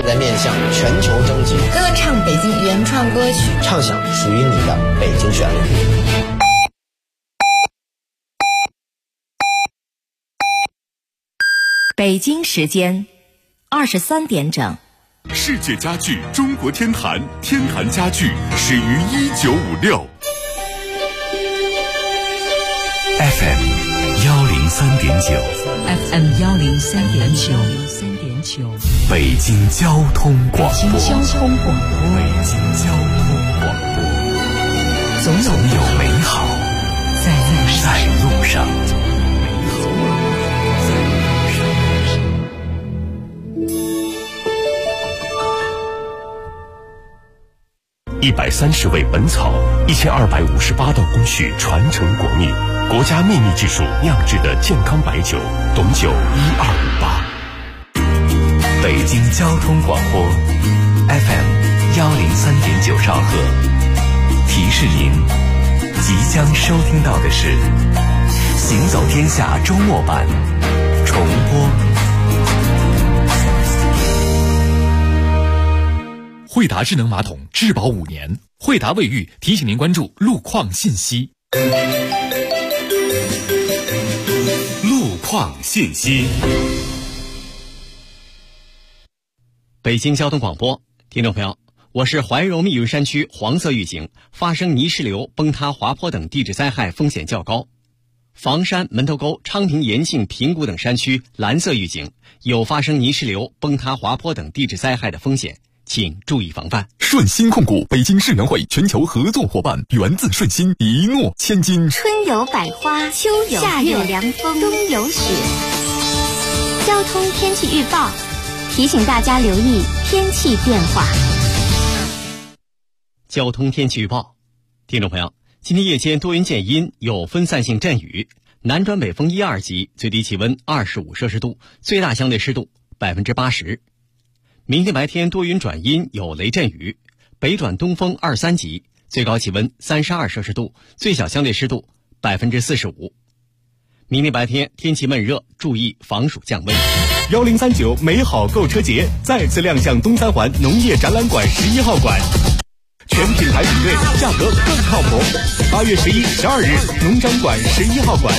在面向全球征集， 歌唱北京原创歌曲， 唱响属于你的北京旋律。 北京时间23点整。 世界家具中国天坛，天坛家具始于1956。FM 103.9 FM 103.9 北京交通广播。 北京交通广播。 北京交通广播。总有美好在路上。130味本草，1258道工序传承国秘，国家秘密技术酿制的健康白酒，董酒1258。北京交通广播 FM 103.9兆赫，提示您即将收听到的是《行走天下》周末版重播。 惠达智能马桶质保5年，惠达卫浴提醒您关注路况信息。 路况信息。 北京交通广播，听众朋友，我是怀柔密云山区黄色预警，发生泥石流、崩塌、滑坡等地质灾害风险较高。房山、门头沟、昌平、延庆、平谷等山区蓝色预警，有发生泥石流、崩塌、滑坡等地质灾害的风险，请注意防范。 顺鑫控股北京世园会全球合作伙伴，源自顺鑫，一诺千金。 春有百花，秋有夏有凉风，冬有雪。交通天气预报提醒大家留意天气变化。 交通天气预报，听众朋友，今天夜间多云见阴，有分散性阵雨，南转北风1、2级，最低气温25摄氏度，最大相对湿度80%。明天白天多云转阴，有雷阵雨，北转东风2、3级，最高气温32摄氏度，最小相对湿度45%。明天白天天气闷热，注意防暑降温。 1039美好购车节再次亮相东三环农业展览馆11号馆，全品牌比对，价格更靠谱。8月11、12日，农展馆11号馆。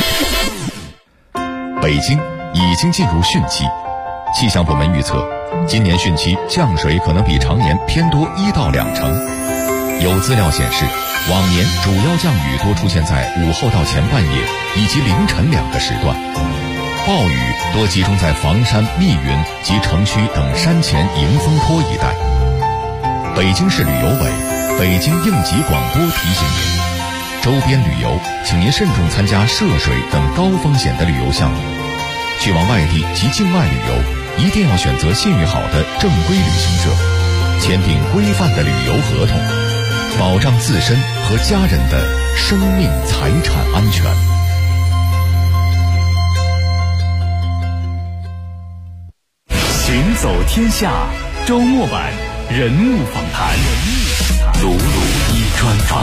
北京已经进入汛期，气象部门预测，今年汛期降水可能比常年偏多1到2成。有资料显示，往年主要降雨多出现在午后到前半夜以及凌晨2个时段，暴雨多集中在房山、密云及城区等山前迎风坡一带。北京市旅游委、北京应急广播提醒您，周边旅游请您慎重参加涉水等高风险的旅游项目。去往外地及境外旅游，一定要选择信誉好的正规旅行社，签订规范的旅游合同，保障自身和家人的生命财产安全。 行走天下周末版人物访谈，鲁鲁一专访。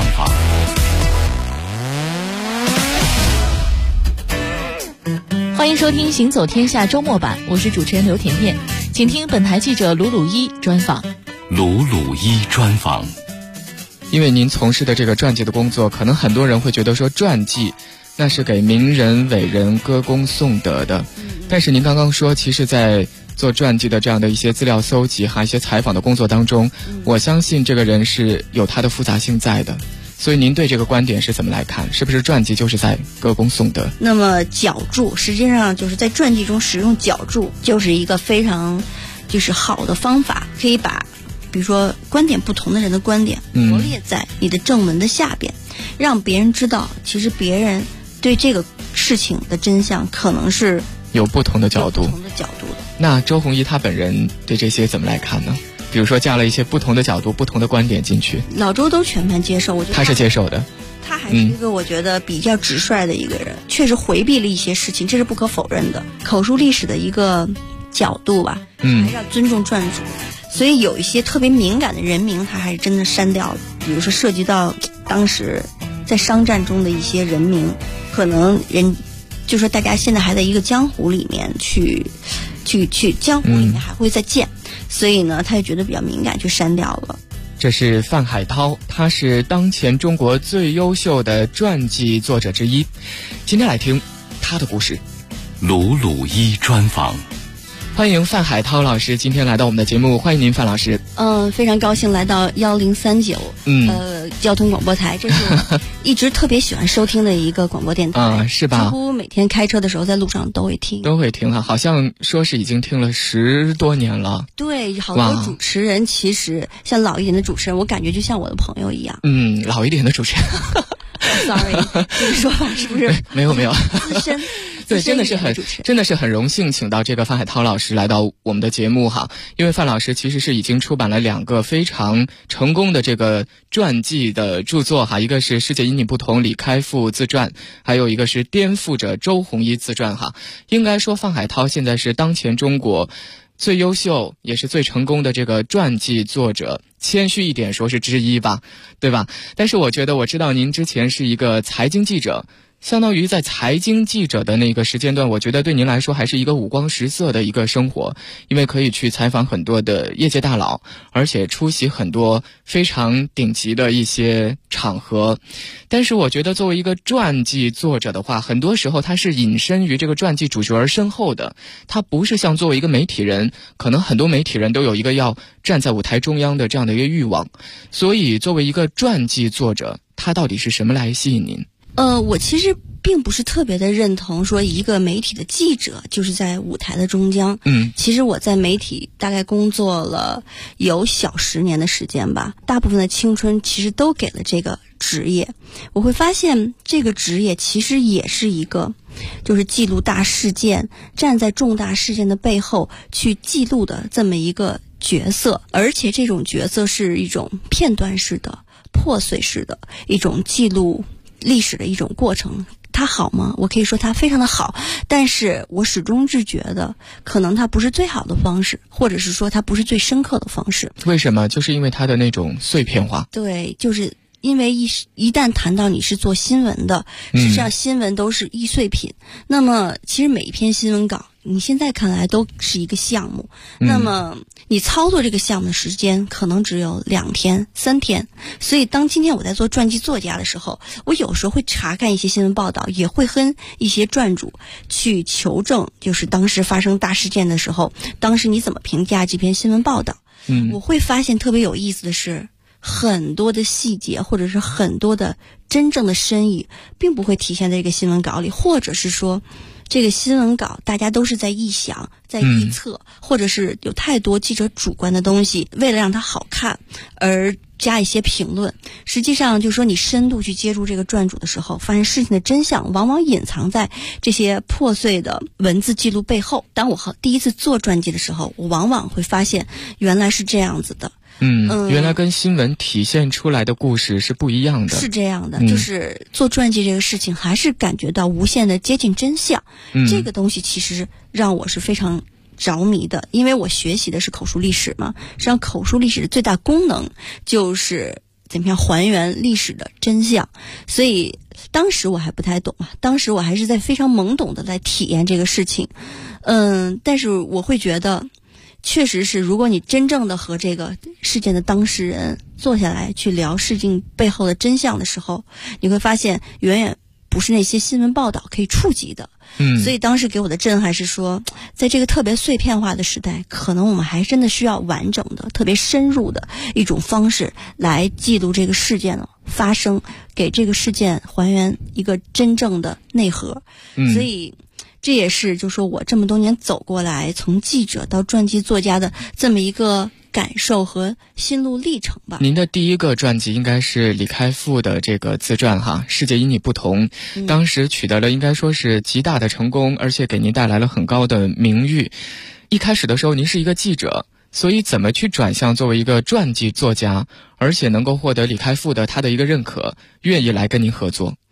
欢迎收听行走天下周末版，我是主持人刘甜甜，请听本台记者鲁鲁一专访。 鲁鲁一专访。 因为您从事的这个传记的工作，可能很多人会觉得说传记那是给名人伟人歌功颂德的，但是您刚刚说其实在做传记的这样的一些资料搜集还有一些采访的工作当中，我相信这个人是有他的复杂性在的，所以您对这个观点是怎么来看？是不是传记就是在歌功颂德？ 那么脚注实际上就是在传记中使用脚注，就是一个非常就是好的方法，可以把比如说观点不同的人的观点罗列在你的正文的下边，让别人知道其实别人对这个事情的真相可能是有不同的角度。那周鸿祎他本人对这些怎么来看呢？比如说加了一些不同的角度、不同的观点进去， 老周都全盘接受。我觉得他是接受的， 他还是一个我觉得比较直率的一个人，确实回避了一些事情，这是不可否认的。口述历史的一个角度吧，还是要尊重传主，所以有一些特别敏感的人名他还是真的删掉了，比如说涉及到当时在商战中的一些人名，可能人就说大家现在还在一个江湖里面去去江湖里面还会再见，所以呢，他也觉得比较敏感，就删掉了。 这是范海涛，他是当前中国最优秀的传记作者之一。今天来听他的故事。 鲁鲁一专访。 欢迎范海涛老师今天来到我们的节目，欢迎您范老师。 非常高兴来到1039交通广播台，这是我一直特别喜欢收听的一个广播电台是吧？ 几乎每天开车的时候在路上都会听啊，好像说是已经听了10多年了。 对，好多主持人其实像老一点的主持人，我感觉就像我的朋友一样。 老一点的主持人 Sorry 这个说法是不是没有资深对，真的是很荣幸请到这个范海涛老师来到我们的节目哈，因为范老师其实是已经出版了2个非常成功的这个传记的著作哈，一个是《世界与你不同》李开复自传，还有一个是《颠覆者》周鸿祎自传哈。应该说范海涛现在是当前中国最优秀也是最成功的这个传记作者，谦虚一点说是之一吧，对吧？但是我知道您之前是一个财经记者，相当于在财经记者的那个时间段，我觉得对您来说还是一个五光十色的一个生活，因为可以去采访很多的业界大佬，而且出席很多非常顶级的一些场合。但是我觉得作为一个传记作者的话，很多时候他是隐身于这个传记主角而身后的，他不是像作为一个媒体人，可能很多媒体人都有一个要站在舞台中央的这样的一个欲望。所以作为一个传记作者，他到底是什么来吸引您？ 我其实并不是特别的认同说一个媒体的记者就是在舞台的中央。其实我在媒体大概工作了有小10年的时间吧，大部分的青春其实都给了这个职业。我会发现这个职业其实也是一个就是记录大事件，站在重大事件的背后去记录的这么一个角色，而且这种角色是一种片段式的破碎式的一种记录历史的一种过程。它好吗？我可以说它非常的好，但是我始终是觉得可能它不是最好的方式，或者是说它不是最深刻的方式。 为什么？就是因为它的那种碎片化。 对，就是因为一旦谈到你是做新闻的，实际上新闻都是易碎品。那么其实每一篇新闻稿你现在看来都是一个项目，那么你操作这个项目的时间可能只有2天3天。所以当今天我在做传记作家的时候，我有时候会查看一些新闻报道，也会跟一些传主去求证，就是当时发生大事件的时候，当时你怎么评价这篇新闻报道。我会发现特别有意思的是，很多的细节或者是很多的真正的深意并不会体现在这个新闻稿里，或者是说这个新闻稿大家都是在臆想在臆测，或者是有太多记者主观的东西，为了让它好看而加一些评论。实际上就是说你深度去接触这个传主的时候，发现事情的真相往往隐藏在这些破碎的文字记录背后。当我第一次做传记的时候，我往往会发现原来是这样子的。 原来跟新闻体现出来的故事是不一样的。 是这样的，就是做传记这个事情还是感觉到无限的接近真相。这个东西其实让我是非常着迷的，因为我学习的是口述历史嘛。实际上口述历史的最大功能就是怎么样还原历史的真相。所以当时我还不太懂啊，当时我还是在非常懵懂的来体验这个事情。但是我会觉得确实是，如果你真正的和这个事件的当事人坐下来去聊事情背后的真相的时候，你会发现远远不是那些新闻报道可以触及的。所以当时给我的震撼是说，在这个特别碎片化的时代，可能我们还真的需要完整的特别深入的一种方式来记录这个事件的发生，给这个事件还原一个真正的内核。所以这也是就说我这么多年走过来，从记者到传记作家的这么一个感受和心路历程吧。 您的第一个传记应该是李开复的这个自传哈，《世界与你不同》，当时取得了应该说是极大的成功，而且给您带来了很高的名誉。一开始的时候您是一个记者，所以怎么去转向作为一个传记作家，而且能够获得李开复的他的一个认可，愿意来跟您合作？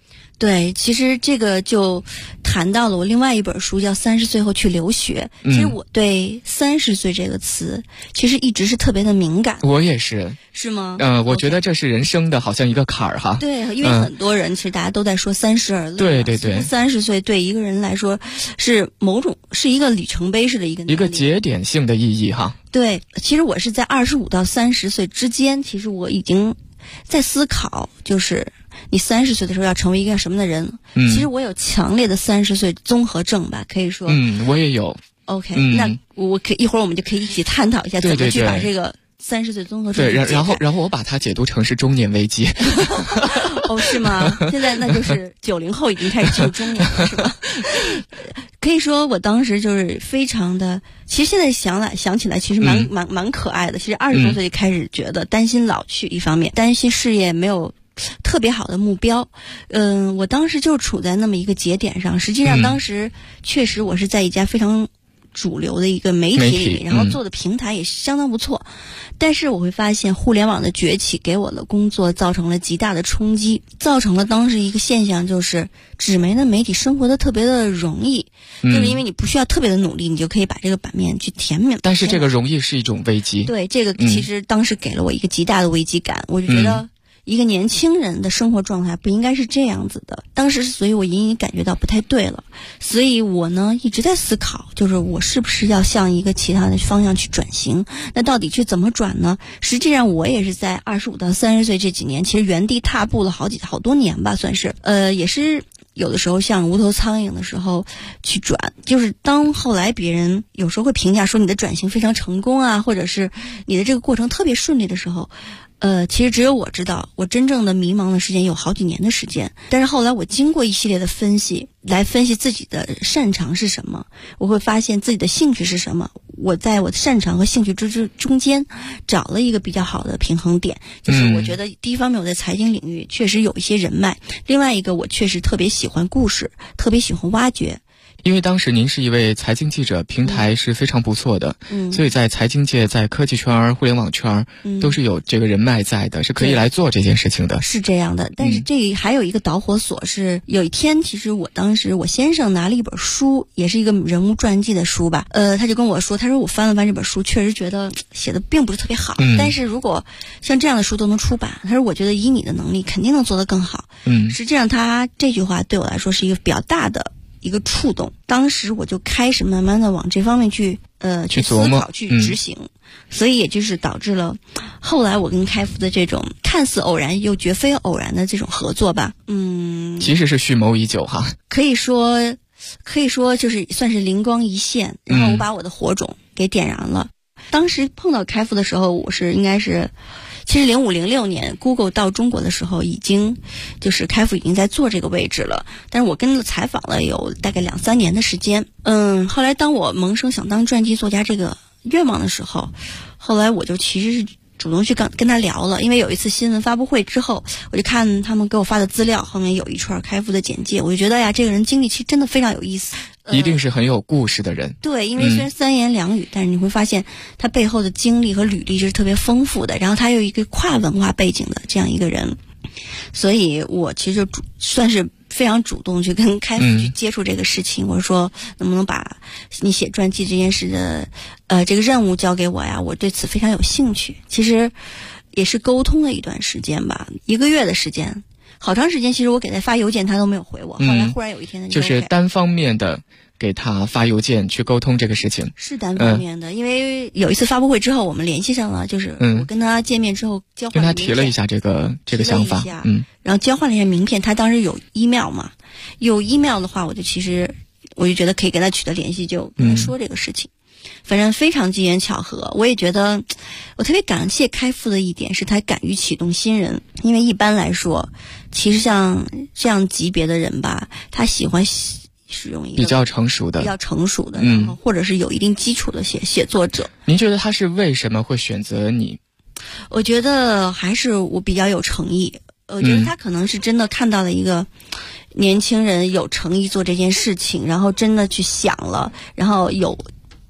对，其实这个就谈到了我另外一本书叫《30岁后去留学》。其实我对30岁这个词其实一直是特别的敏感。 我也是。 是吗？ 我觉得这是人生的好像一个坎儿哈。 对，因为很多人其实大家都在说30而立。 对对对 ，30岁对一个人来说是一个里程碑式的一个节点性的意义哈。 对，其实我是在25到30岁之间，其实我已经在思考，就是你30岁的时候要成为一个什么的人。其实我有强烈的30岁综合症吧，可以说。 我也有。 OK，那一会儿我们就可以一起探讨一下怎么去把这个30岁综合症。 对，然后我把它解读成是中年危机。 哦，是吗？现在那就是90后已经开始进入中年了，是吧？可以说我当时就是非常的，其实现在想起来其实蛮可爱的。其实20多岁就开始觉得担心老去，一方面担心事业没有特别好的目标。我当时就处在那么一个节点上。实际上当时确实我是在一家非常主流的一个媒体里，然后做的平台也相当不错。但是我会发现互联网的崛起给我的工作造成了极大的冲击，造成了当时一个现象，就是纸媒的媒体生活的特别的容易，就是因为你不需要特别的努力，你就可以把这个版面去填满。 但是这个容易是一种危机。 对，这个其实当时给了我一个极大的危机感。我就觉得一个年轻人的生活状态不应该是这样子的。当时所以我隐隐感觉到不太对了，所以我呢一直在思考，就是我是不是要向一个其他的方向去转型。那到底去怎么转呢？实际上我也是在25到30岁这几年其实原地踏步了好多年吧，算是也是有的时候像无头苍蝇的时候去转。就是当后来别人有时候会评价说你的转型非常成功啊，或者是你的这个过程特别顺利的时候，其实只有我知道，我真正的迷茫的时间有好几年的时间。但是后来我经过一系列的分析，来分析自己的擅长是什么，我会发现自己的兴趣是什么。我在我的擅长和兴趣中间找了一个比较好的平衡点，就是我觉得第一方面我在财经领域确实有一些人脉，另外一个我确实特别喜欢故事，特别喜欢挖掘。 因为当时您是一位财经记者，平台是非常不错的，所以在财经界、在科技圈、互联网圈，都是有这个人脉在的，是可以来做这件事情的。 是这样的，但是这还有一个导火索是，有一天其实当时我先生拿了一本书，也是一个人物传记的书吧，他就跟我说，他说我翻了翻这本书，确实觉得写的并不是特别好，但是如果像这样的书都能出版，他说我觉得以你的能力肯定能做得更好。实际上他这句话对我来说是一个比较大的一个触动。当时我就开始慢慢的往这方面去思考、去执行，所以也就是导致了后来我跟开复的这种看似偶然又绝非偶然的这种合作吧。 其实是蓄谋已久哈。 可以说就是算是灵光一现，然后我把我的火种给点燃了。当时碰到开复的时候，我是应该是其实05、06年 Google 到中国的时候，已经就是开复已经在做这个位置了，但是我跟了采访了有大概2、3年的时间。后来当我萌生想当传记作家这个愿望的时候，后来我就其实是主动去跟他聊了。因为有一次新闻发布会之后，我就看他们给我发的资料，后面有一串开复的简介，我就觉得呀，这个人经历其实真的非常有意思， 一定是很有故事的人。 对，因为虽然3言2语，但是你会发现他背后的经历和履历是特别丰富的，然后他有一个跨文化背景的这样一个人，所以我其实算是非常主动去跟开复去接触这个事情。我说能不能把你写传记这件事的这个任务交给我呀，我对此非常有兴趣。其实也是沟通了一段时间吧，1个月的时间，好长时间。其实我给他发邮件他都没有回我，后来忽然有一天就是单方面的给他发邮件去沟通这个事情。 是单方面的，因为有一次发布会之后我们联系上了，就是我跟他见面之后交换了名片， 跟他提了一下这个想法， 然后交换了一下名片。他当时有 email 嘛，有 email 的话，我就觉得可以跟他取得联系，就跟他说这个事情。反正非常机缘巧合。我也觉得我特别感谢开复的一点是他敢于启动新人，因为一般来说其实像这样级别的人吧，他喜欢使用一个比较成熟的然后或者是有一定基础的写作者。 您觉得他是为什么会选择你？ 我觉得还是我比较有诚意，我觉得他可能是真的看到了一个年轻人有诚意做这件事情，然后真的去想了，然后有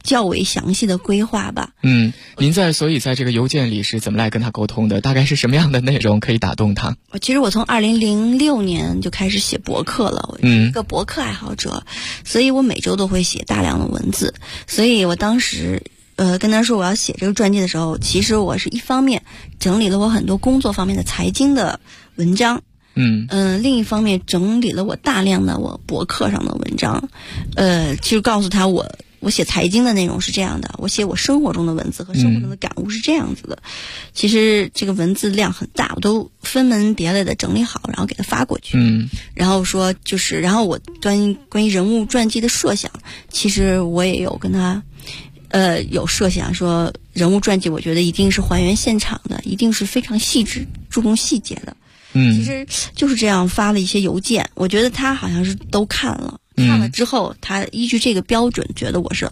较为详细的规划吧。 您所以在这个邮件里是怎么来跟他沟通的？大概是什么样的内容可以打动他？ 其实我从2006年就开始写博客了，我是一个博客爱好者，所以我每周都会写大量的文字。所以我当时跟他说我要写这个传记的时候，其实我是一方面整理了我很多工作方面的财经的文章，另一方面整理了我大量的我博客上的文章，其实告诉他我写财经的内容是这样的，我写我生活中的文字和生活中的感悟是这样子的。其实这个文字量很大，我都分门别类的整理好，然后给他发过去。然后说然后我关于人物传记的设想，其实我也有跟他有设想说，人物传记我觉得一定是还原现场的，一定是非常细致注重细节的。其实就是这样发了一些邮件，我觉得他好像是都看了，看了之后他依据这个标准觉得我是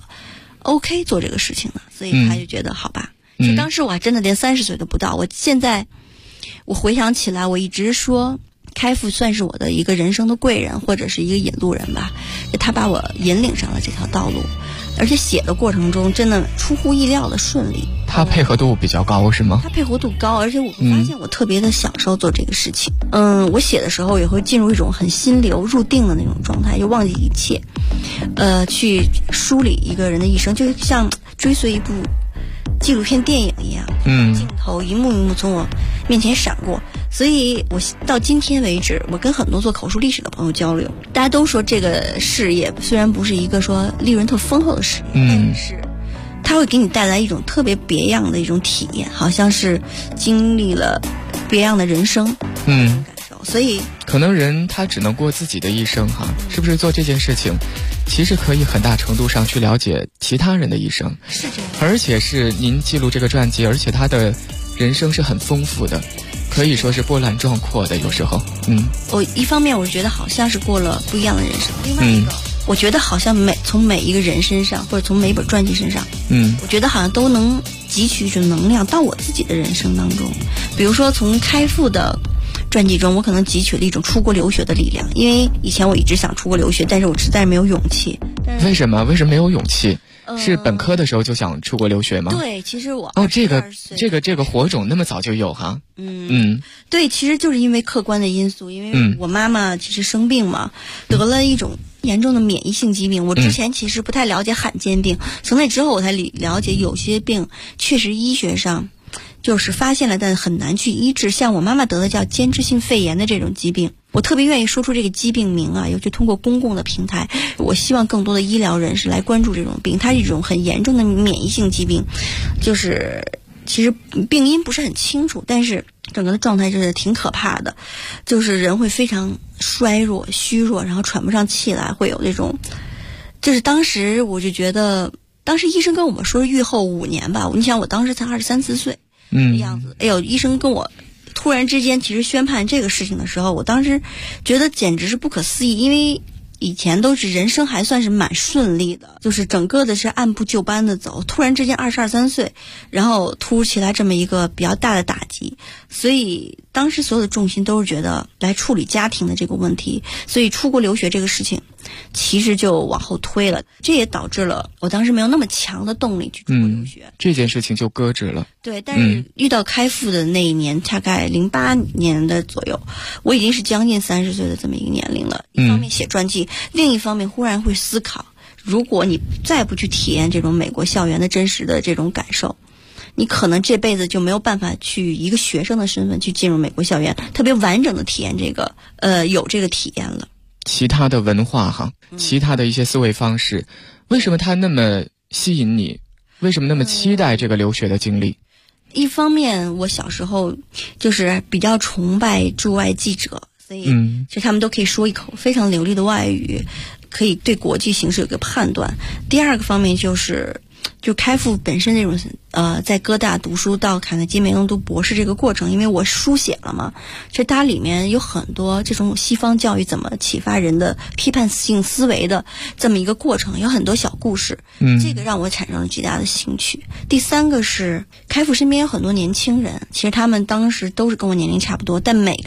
OK 做这个事情的，所以他就觉得好吧。其实当时我还真的连30岁都不到，我回想起来，我一直说开复算是我的一个人生的贵人或者是一个引路人吧，他把我引领上了这条道路，而且写的过程中真的出乎意料的顺利。 他配合度比较高是吗？ 他配合度高，而且我发现我特别的享受做这个事情。我写的时候也会进入一种很心流入定的那种状态，就忘记一切，去梳理一个人的一生，就像追随一部纪录片电影一样，镜头一幕一幕从我面前闪过。所以我到今天为止，我跟很多做口述历史的朋友交流，大家都说这个事业虽然不是一个说利润特丰厚的事业，但是它会给你带来一种特别别样的一种体验，好像是经历了别样的人生感受。所以可能人他只能过自己的一生哈，是不是做这件事情其实可以很大程度上去了解其他人的一生， 是这样。 而且是您记录这个传记，而且他的人生是很丰富的，可以说是波澜壮阔的。有时候我一方面我觉得好像是过了不一样的人生，另外一个我觉得好像从每一个人身上，或者从每一本传记身上，我觉得好像都能汲取一种能量到我自己的人生当中。比如说从开复的传记中，我可能汲取了一种出国留学的力量，因为以前我一直想出国留学，但是我实在没有勇气。 为什么没有勇气？是本科的时候就想出国留学吗？ 对，其实我这个火种那么早就有哈。 对，其实就是因为客观的因素，因为我妈妈其实生病嘛，得了一种严重的免疫性疾病。我之前其实不太了解罕见病，从那之后我才了解有些病确实医学上就是发现了，但很难去医治。像我妈妈得的叫间质性肺炎的这种疾病，我特别愿意说出这个疾病名啊，尤其通过公共的平台，我希望更多的医疗人士来关注这种病。它是一种很严重的免疫性疾病，就是其实病因不是很清楚，但是整个的状态就是挺可怕的，就是人会非常衰弱虚弱，然后喘不上气来，会有那种，就是当时我就觉得，当时医生跟我们说预后5年吧，你想我当时才23、24岁的样子，哎呦，医生跟我突然之间其实宣判这个事情的时候，我当时觉得简直是不可思议，因为以前都是人生还算是蛮顺利的，就是整个的是按部就班的走，突然之间22、23岁，然后突如其来这么一个比较大的打击，所以当时所有的重心都是觉得来处理家庭的这个问题，所以出国留学这个事情其实就往后推了，这也导致了我当时没有那么强的动力去出国留学， 这件事情就搁置了。 对，但是遇到开复的那一年，大概08年的左右，我已经是将近30岁的这么一个年龄了。一方面写传记，另一方面忽然会思考，如果你再不去体验这种美国校园的真实的这种感受，你可能这辈子就没有办法去一个学生的身份去进入美国校园，特别完整的体验这个有这个体验了。 其他的文化哈，其他的一些思维方式，为什么它那么吸引你？为什么那么期待这个留学的经历？ 一方面我小时候就是比较崇拜驻外记者，所以其实他们都可以说一口非常流利的外语，可以对国际形势有个判断。第二个方面就开复本身这种在哥大读书到卡耐基梅隆读博士这个过程，因为我书写了嘛，其实它里面有很多这种西方教育怎么启发人的批判性思维的这么一个过程，有很多小故事，这个让我产生了巨大的兴趣。第三个是开复身边有很多年轻人，其实他们当时都是跟我年龄差不多，但每个人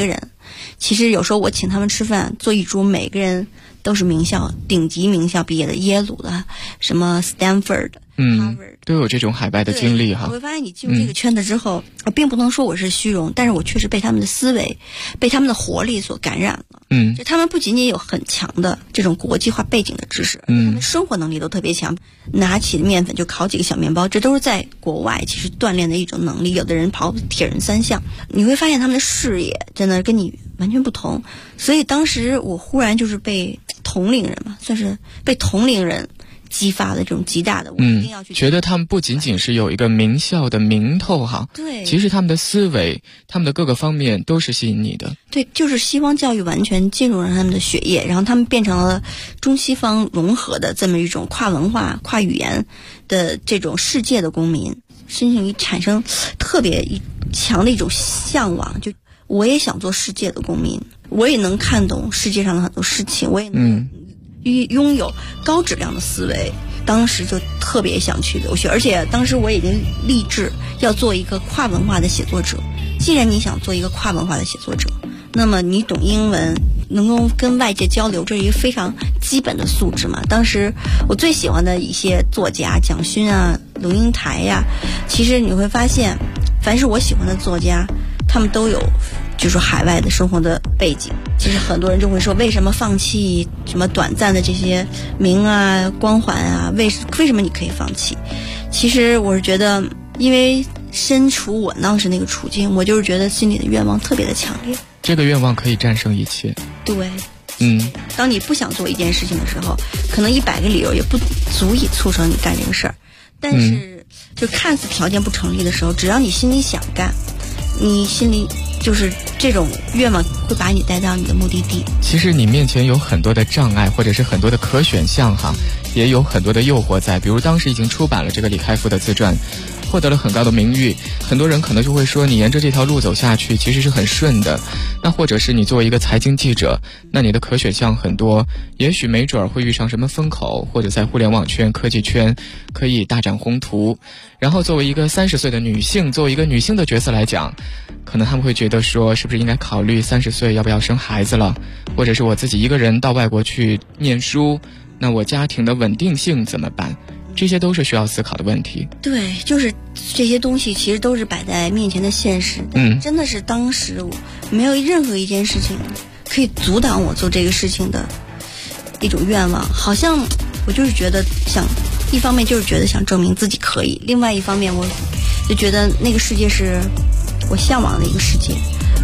其实有时候我请他们吃饭，坐一桌每个人都是名校顶级名校毕业的，耶鲁的，什么 Stanford 的。 都有这种海外的经历哈。 我会发现你进入这个圈子之后，我并不能说我是虚荣，但是我确实被他们的思维，被他们的活力所感染了。就他们不仅仅有很强的这种国际化背景的知识，他们生活能力都特别强。拿起面粉就烤几个小面包，这都是在国外其实锻炼的一种能力。有的人跑铁人3项，你会发现他们的视野真的跟你完全不同。所以当时我忽然就是被同龄人嘛，算是被同龄人激发的这种极大的，我一定要去觉得他们不仅仅是有一个名校的名头哈， 对， 其实他们的思维，他们的各个方面都是吸引你的。 对，就是西方教育完全进入了他们的血液，然后他们变成了中西方融合的这么一种跨文化、跨语言的这种世界的公民，身心里产生特别强的一种向往，就我也想做世界的公民，我也能看懂世界上的很多事情，我也能拥有高质量的思维。当时就特别想去留学，而且当时我已经立志要做一个跨文化的写作者。既然你想做一个跨文化的写作者，那么你懂英文，能够跟外界交流，这是一个非常基本的素质嘛。当时我最喜欢的一些作家，蒋勋啊、龙应台呀，其实你会发现，凡是我喜欢的作家，他们都有就是海外的生活的背景。其实很多人就会说，为什么放弃什么短暂的这些名啊、光环啊？为什么你可以放弃？其实我是觉得，因为身处我当时那个处境，我就是觉得心里的愿望特别的强烈。 这个愿望可以战胜一切。 对，当你不想做一件事情的时候，可能100个理由也不足以促成你干这个事儿。但是，就看似条件不成立的时候，只要你心里想干，你心里就是这种愿望会把你带到你的目的地。 其实你面前有很多的障碍，或者是很多的可选项哈，也有很多的诱惑在。比如当时已经出版了这个李开复的自传，获得了很高的名誉，很多人可能就会说，你沿着这条路走下去其实是很顺的。那或者是你作为一个财经记者，那你的可选项很多，也许没准会遇上什么风口，或者在互联网圈、科技圈可以大展宏图。然后作为一个30岁的女性，作为一个女性的角色来讲，可能他们会觉得说，是不是应该考虑30岁要不要生孩子了，或者是我自己一个人到外国去念书，那我家庭的稳定性怎么办？这些都是需要思考的问题。 对，就是这些东西其实都是摆在面前的现实。真的是当时我没有任何一件事情可以阻挡我做这个事情的一种愿望。好像我就是觉得想，一方面就是觉得想证明自己可以，另外一方面我就觉得那个世界是我向往的一个世界。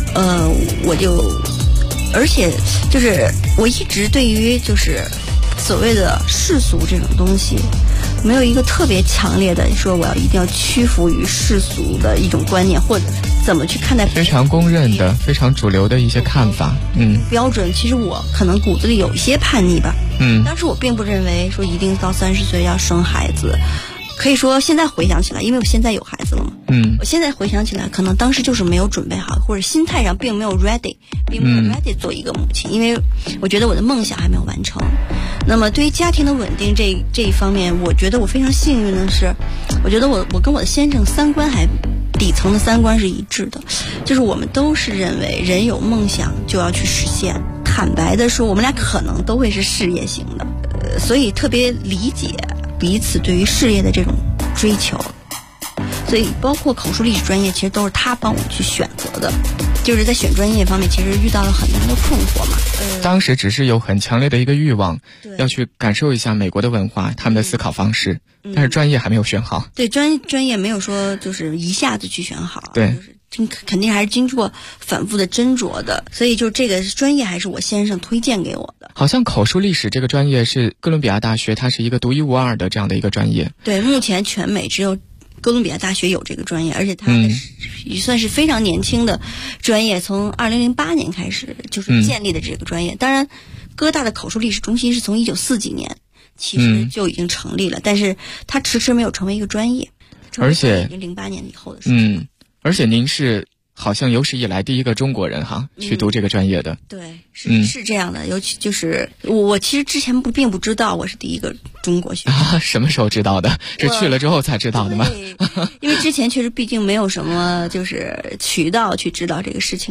而且就是我一直对于就是所谓的世俗这种东西，没有一个特别强烈的说我要一定要屈服于世俗的一种观念，或者怎么去看待非常公认的、非常主流的一些看法。 标准。其实我可能骨子里有一些叛逆吧。当时我并不认为说一定到30岁要生孩子。可以说现在回想起来，因为我现在有孩子了嘛，我现在回想起来，可能当时就是没有准备好，或者心态上并没有 ready 做一个母亲，因为我觉得我的梦想还没有完成。那么对于家庭的稳定这一方面，我觉得我非常幸运的是，我觉得我跟我的先生底层的三观是一致的，就是我们都是认为人有梦想就要去实现。坦白的说，我们俩可能都会是事业型的，所以特别理解彼此对于事业的这种追求，所以包括口述历史专业其实都是他帮我去选择的，就是在选专业方面其实遇到了很大的困惑嘛。 当时只是有很强烈的一个欲望，要去感受一下美国的文化，他们的思考方式，但是专业还没有选好。 对，专业没有说就是一下子去选好， 对， 就是肯定还是经过反复的斟酌的，所以就这个专业还是我先生推荐给我的。 好像口述历史这个专业是哥伦比亚大学，它是一个独一无二的这样的一个专业。 对，目前全美只有哥伦比亚大学有这个专业，而且它也算是非常年轻的专业，从2008年开始就是建立的这个专业。当然，哥大的口述历史中心是从1940几年其实就已经成立了，但是它迟迟没有成为一个专业， 而且已经08年以后的事情。 而且您是好像有史以来第一个中国人哈，去读这个专业的。 对，是这样的。尤其就是我其实之前并不知道我是第一个中国学生啊，什么时候知道的？是去了之后才知道的吗？ 因为之前确实毕竟没有什么就是渠道去知道这个事情嘛。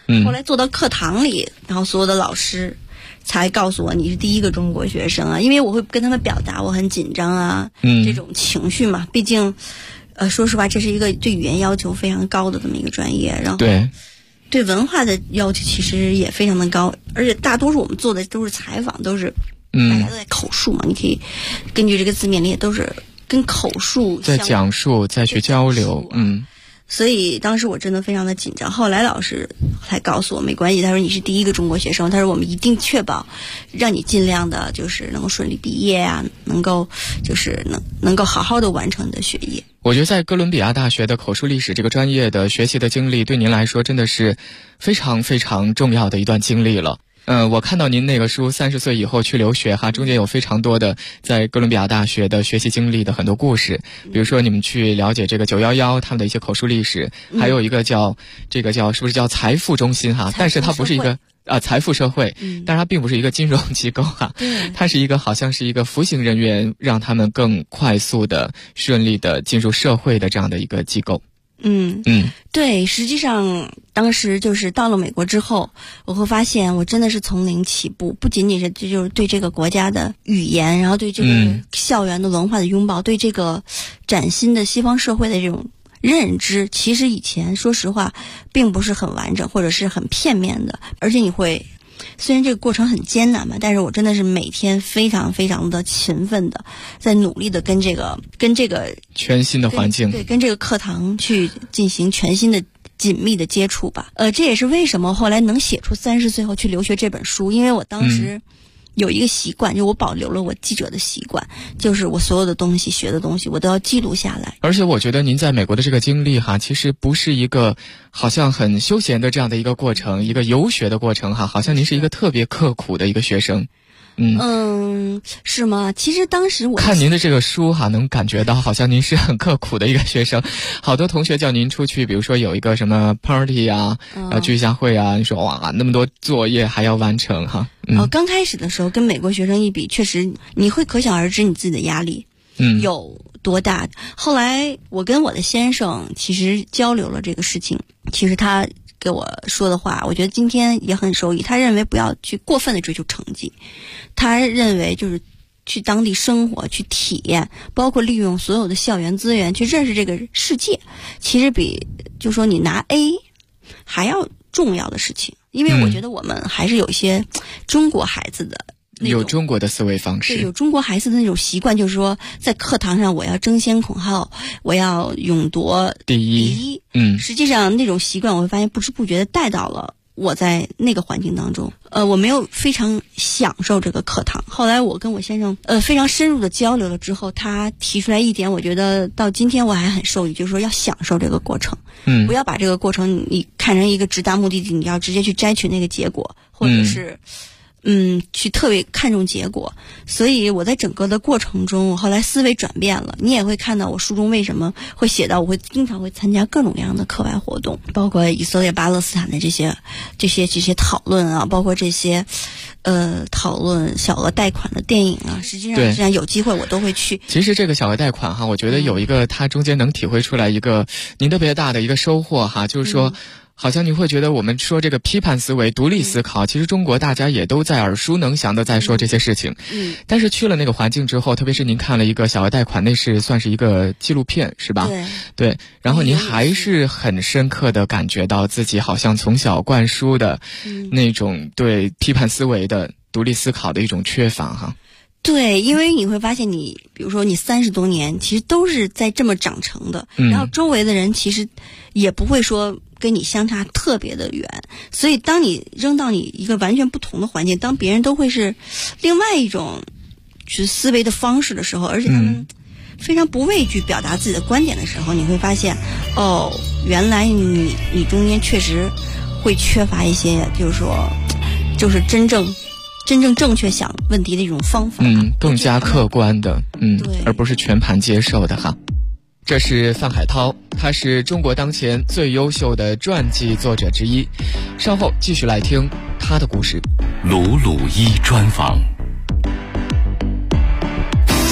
后来坐到课堂里，然后所有的老师才告诉我你是第一个中国学生啊，因为我会跟他们表达我很紧张啊，这种情绪嘛，毕竟说实话这是一个对语言要求非常高的这么一个专业，然后对文化的要求其实也非常的高，而且大多数我们做的都是采访，都是大家都在口述嘛，你可以根据这个字面理解，都是跟口述在讲述再去交流， 所以当时我真的非常的紧张。后来老师才告诉我没关系，他说你是第一个中国学生，他说我们一定确保让你尽量的就是能够顺利毕业啊，能够就是能够好好的完成你的学业。 我觉得在哥伦比亚大学的口述历史这个专业的学习的经历，对您来说真的是非常非常重要的一段经历了。我看到您那个书30岁以后去留学哈，中间有非常多的在哥伦比亚大学的学习经历的很多故事，比如说你们去了解这个911他们的一些口述历史，还有一个叫是不是叫财富中心哈，但是它不是一个财富社会，但是它并不是一个金融机构哈，它是一个好像是一个服刑人员让他们更快速的顺利的进入社会的这样的一个机构。 对，实际上当时就是到了美国之后，我会发现我真的是从零起步，不仅仅是就是对这个国家的语言，然后对这个校园的文化的拥抱，对这个崭新的西方社会的这种认知，其实以前说实话并不是很完整或者是很片面的，而且你会虽然这个过程很艰难嘛，但是我真的是每天非常非常的勤奋的在努力的跟这个全新的环境， 跟这个课堂去进行全新的紧密的接触吧。这也是为什么后来能写出30岁后去留学这本书，因为我当时有一个习惯，就我保留了我记者的习惯，就是我所有的东西学的东西我都要记录下来。 而且我觉得您在美国的这个经历哈，其实不是一个好像很休闲的这样的一个过程，一个游学的过程哈，好像您是一个特别刻苦的一个学生。 是吗？其实当时我看您的这个书哈，能感觉到好像您是很刻苦的一个学生。好多同学叫您出去，比如说有一个什么 party 啊，聚一下会啊，你说哇，那么多作业还要完成哈。 刚开始的时候跟美国学生一比，确实你会可想而知你自己的压力有多大。后来我跟我的先生其实交流了这个事情，其实他给我说的话，我觉得今天也很受益。他认为不要去过分的追求成绩，他认为就是去当地生活，去体验，包括利用所有的校园资源去认识这个世界，其实比就说你拿 A 还要重要的事情。因为我觉得我们还是有一些中国孩子的有中国的思维方式， 对，有中国孩子的那种习惯，就是说在课堂上我要争先恐后，我要勇夺第一。实际上那种习惯我会发现不知不觉的带到了我在那个环境当中。我没有非常享受这个课堂。后来我跟我先生非常深入的交流了之后，他提出来一点，我觉得到今天我还很受益，就是说要享受这个过程。不要把这个过程你看成一个直达目的地，你要直接去摘取那个结果，或者是去特别看重结果。所以我在整个的过程中，我后来思维转变了。你也会看到我书中为什么会写到，我会经常会参加各种各样的课外活动，包括以色列巴勒斯坦的这些讨论啊，包括这些讨论小额贷款的电影啊，实际上有机会我都会去。 其实这个小额贷款哈，我觉得有一个它中间能体会出来一个您特别大的一个收获哈，就是说好像你会觉得我们说这个批判思维、独立思考，其实中国大家也都在耳熟能详的在说这些事情。但是去了那个环境之后，特别是您看了一个小额贷款，那是算是一个纪录片是吧？对。然后您还是很深刻的感觉到自己好像从小灌输的那种对批判思维的独立思考的一种缺乏哈。 对，因为你会发现你比如说你30多年其实都是在这么长成的，然后周围的人其实也不会说跟你相差特别的远，所以当你扔到你一个完全不同的环境，当别人都会是另外一种去思维的方式的时候，而且他们非常不畏惧表达自己的观点的时候，你会发现原来你中间确实会缺乏一些就是真正正确想问题的一种方法， 更加客观的，而不是全盘接受的哈。这是范海涛，他是中国当前最优秀的传记作者之一。稍后继续来听他的故事。 鲁鲁一专访。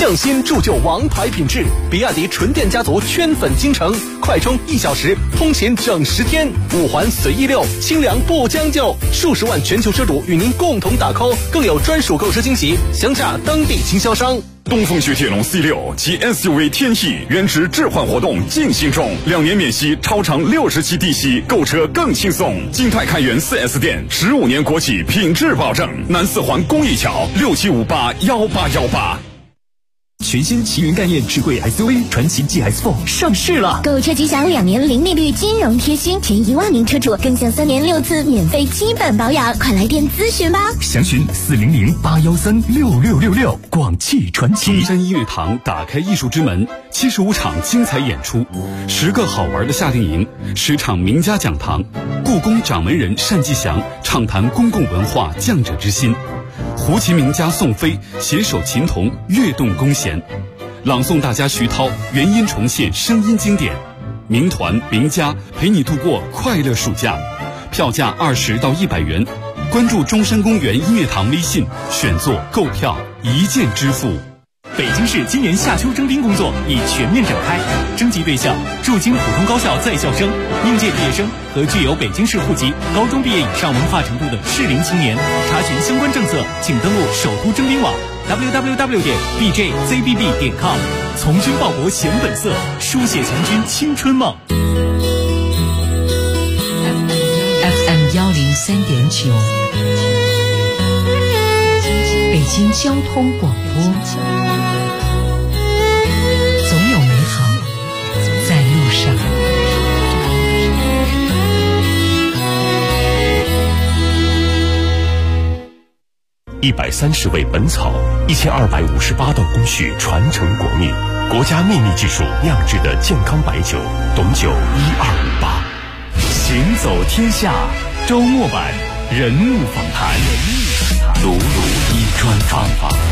匠心铸就王牌品质，比亚迪纯电家族圈粉京城，快充1小时，通勤整10天，5环随意溜，清凉不将就，数十万全球车主与您共同打 call， 更有专属购车惊喜，详洽当地经销商。 东风雪铁龙 C6 及 SUV 天翼原值置换活动进行中，2年免息，超长60期低息，购车更轻松。金泰开元 4S 店，15年国企品质保证。南4环公益桥67581818。 全新奇云概念智慧 SUV 传祺 GS4 上市了， 购车吉祥2年零利率金融贴心，前1万名车主更享3年6次免费基本保养，快来电咨询吧。 详询400-813-6666。广汽传祺。 中山音乐堂打开艺术之门，75场精彩演出，10个好玩的夏令营，10场名家讲堂，故宫掌门人单霁翔畅谈公共文化匠者之心。胡琴名家宋飞携手琴童跃动弓弦，朗诵大家徐涛原音重现声音经典，名团名家陪你度过快乐暑假，票价20到100元。关注中山公园音乐堂微信，选座购票一键支付。 北京市今年夏秋征兵工作已全面展开，征集对象驻京普通高校在校生、应届毕业生和具有北京市户籍、高中毕业以上文化程度的适龄青年。查询相关政策，请登录首都征兵网 www.bjzbb.com。从军报国显本色，书写强军青春梦。 FM 103.9，北京交通广播。总有美好在路上。 130味本草，1258道工序传承国秘，国家秘密技术酿制的健康白酒，董酒1258。 行走天下周末版人物访谈，鲁鲁一专访。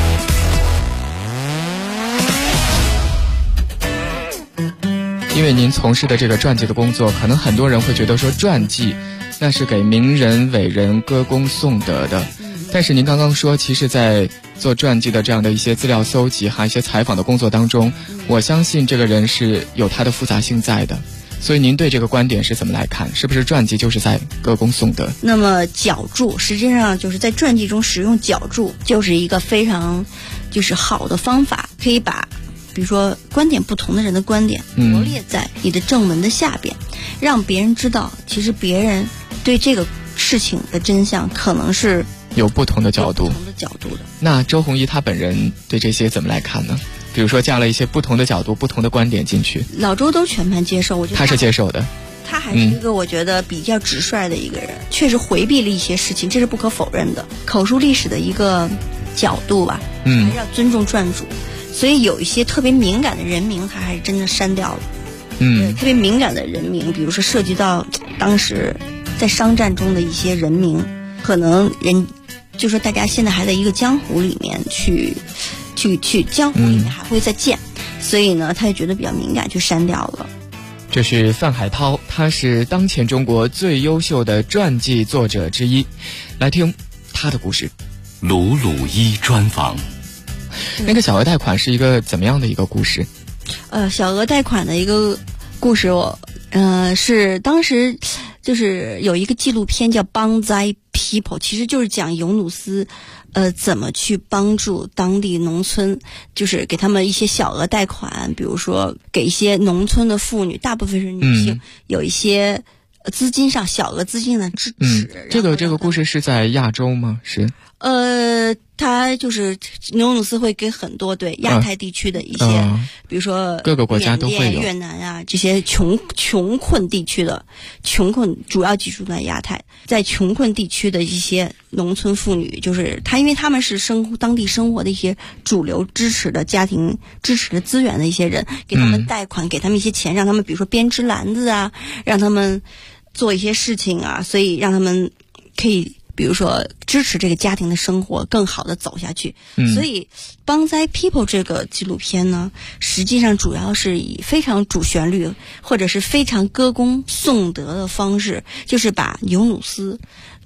因为您从事的这个传记的工作，可能很多人会觉得说传记那是给名人伟人歌功颂德的，但是您刚刚说，其实在做传记的这样的一些资料搜集还有一些采访的工作当中，我相信这个人是有他的复杂性在的。所以您对这个观点是怎么来看？是不是传记就是在歌功颂德？ 那么脚注实际上就是在传记中使用脚注，就是一个非常好的方法，可以把比如说观点不同的人的观点罗列在你的正文的下边，让别人知道其实别人对这个事情的真相可能是有不同的角度的。 那周鸿祎他本人对这些怎么来看呢？比如说加了一些不同的角度、不同的观点进去， 老周都全盘接受。我觉得他是接受的， 他还是一个我觉得比较直率的一个人，确实回避了一些事情，这是不可否认的。口述历史的一个角度吧，还是要尊重传主，所以有一些特别敏感的人名，他还是真的删掉了。特别敏感的人名，比如说涉及到当时在商战中的一些人名，可能就说大家现在还在一个江湖里面去江湖里面还会再见，所以呢他就觉得比较敏感，就删掉了。 这是范海涛，他是当前中国最优秀的传记作者之一，来听他的故事。 鲁鲁一专访。 那个小额贷款是一个怎么样的一个故事？ 小额贷款的一个故事，是当时就是有一个纪录片叫《帮灾 People》，其实就是讲尤努斯怎么去帮助当地农村，就是给他们一些小额贷款，比如说给一些农村的妇女，大部分是女性，有一些资金上小额资金的支持。 这个故事是在亚洲吗？是。 他就是尤努斯会给很多对亚太地区的一些，比如说各个国家都会有越南啊这些穷困地区的主要居住在亚太，在穷困地区的一些农村妇女，就是因为他们是当地生活的一些主流支持的家庭支持的资源的一些人，给他们贷款，给他们一些钱，让他们比如说编织篮子啊，让他们做一些事情啊，所以让他们可以比如说支持这个家庭的生活更好的走下去。所以帮灾 People 这个纪录片呢，实际上主要是以非常主旋律或者是非常歌功颂德的方式，就是把尤努斯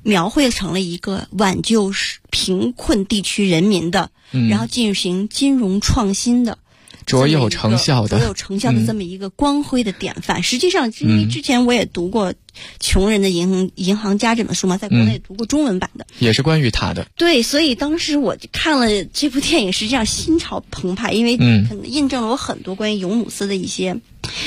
描绘成了一个挽救贫困地区人民的，然后进行金融创新的。 卓有成效的这么一个光辉的典范。实际上，因为之前我也读过《穷人的银行家》这本书嘛，在国内也读过中文版的， 也是关于他的。 对，所以当时我看了这部电影，实际上心潮澎湃，因为可能印证了我很多关于尤努斯的一些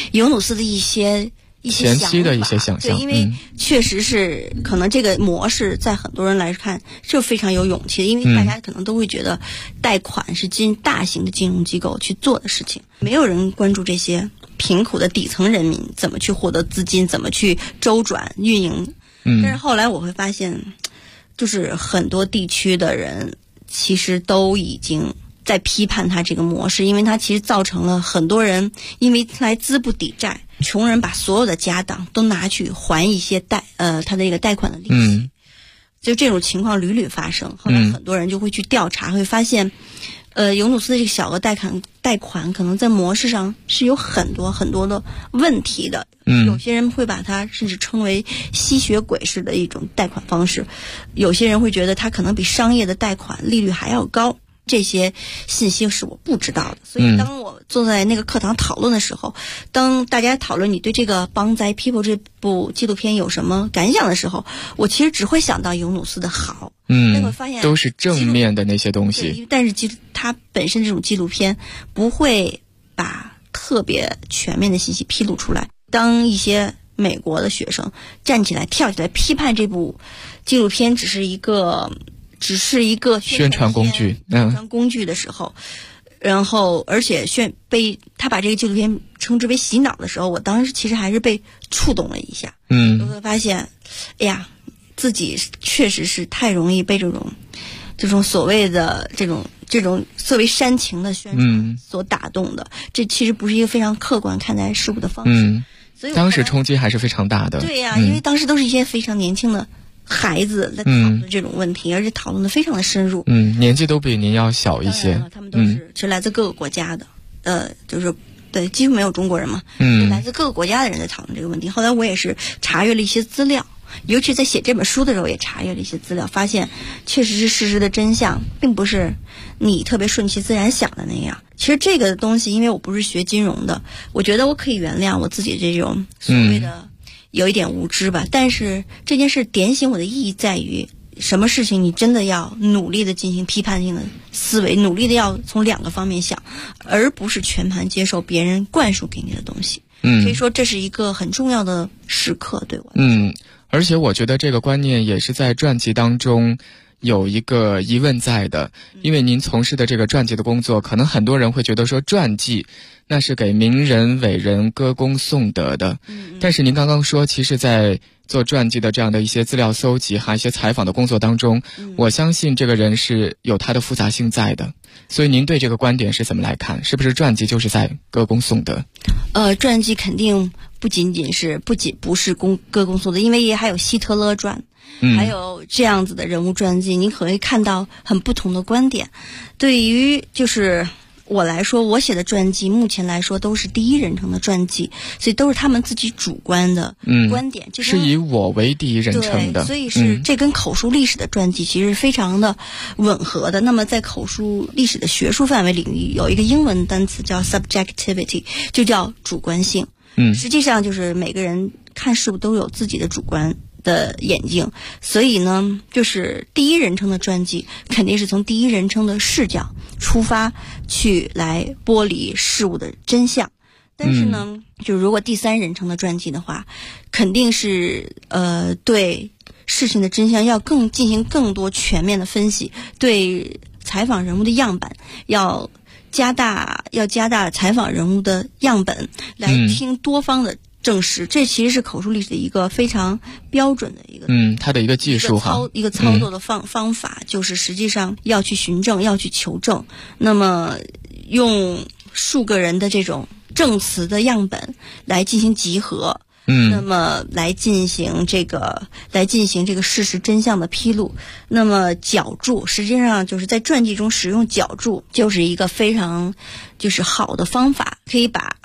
前期的一些想象。 对，因为确实是可能这个模式在很多人来看是非常有勇气的，因为大家可能都会觉得贷款是大型的金融机构去做的事情，没有人关注这些贫苦的底层人民怎么去获得资金，怎么去周转运营。但是后来我会发现，就是很多地区的人其实都已经在批判他这个模式，因为他其实造成了很多人因为来资不抵债，穷人把所有的家当都拿去还一些他的一个贷款的利息，就这种情况屡屡发生。后来很多人就会去调查，会发现尤努斯的这个小额贷款可能在模式上是有很多很多的问题的。有些人会把它甚至称为吸血鬼式的一种贷款方式，有些人会觉得它可能比商业的贷款利率还要高。这些信息是我不知道的，所以当我坐在那个课堂讨论的时候，当大家讨论你对这个《帮灾 People》这部纪录片有什么感想的时候，我其实只会想到尤努斯的好，那会发现都是正面的那些东西。 但是它本身这种纪录片不会把特别全面的信息披露出来。当一些美国的学生跳起来批判这部纪录片只是一个宣传工具的时候，然后而且他把这个纪录片称之为洗脑的时候，我当时其实还是被触动了一下。我会发现，哎呀，自己确实是太容易被这种所谓的这种所谓煽情的宣传所打动的。这其实不是一个非常客观看待事物的方式。所以当时冲击还是非常大的。 对呀，因为当时都是一些非常年轻的孩子在讨论这种问题，而且讨论的非常的深入。 年纪都比您要小一些。 他们都是来自各个国家的，就是对，几乎没有中国人嘛。来自各个国家的人在讨论这个问题。后来我也是查阅了一些资料，尤其在写这本书的时候也查阅了一些资料，发现确实是事实的真相，并不是你特别顺其自然想的那样。其实这个东西，因为我不是学金融的，我觉得我可以原谅我自己这种所谓的有一点无知吧。但是这件事点醒我的意义在于，什么事情你真的要努力的进行批判性的思维，努力的要从两个方面想，而不是全盘接受别人灌输给你的东西。可以说这是一个很重要的时刻对我。 而且我觉得这个观念也是在传记当中有一个疑问在的，因为您从事的这个传记的工作，可能很多人会觉得说传记那是给名人伟人歌功颂德的，但是您刚刚说其实在做传记的这样的一些资料搜集还有一些采访的工作当中，我相信这个人是有他的复杂性在的。所以您对这个观点是怎么来看？是不是传记就是在歌功颂德？ 传记肯定不仅是歌功颂德，因为也还有希特勒传，还有这样子的人物传记，你可能会看到很不同的观点。对于就是我来说，我写的传记目前来说都是第一人称的传记，所以都是他们自己主观的观点， 是以我为第一人称的。 对，所以是这跟口述历史的传记其实非常的吻合的。那么在口述历史的学术范围领域，有一个英文单词叫 subjectivity， 就叫主观性。实际上就是每个人看事物都有自己的主观的眼睛，所以呢，就是第一人称的传记肯定是从第一人称的视角出发去来剥离事物的真相。但是呢，就如果第三人称的传记的话，肯定是对事情的真相要进行更多全面的分析，对采访人物的样本要加大采访人物的样本，来听多方的证实。这其实是口述历史的一个非常标准的一个它的一个技术一个操作的方法，就是实际上要去循证，要去求证。那么用数个人的这种证词的样本来进行集合，那么来进行这个事实真相的披露。那么脚注实际上就是在传记中使用脚注，就是一个非常好的方法，可以把比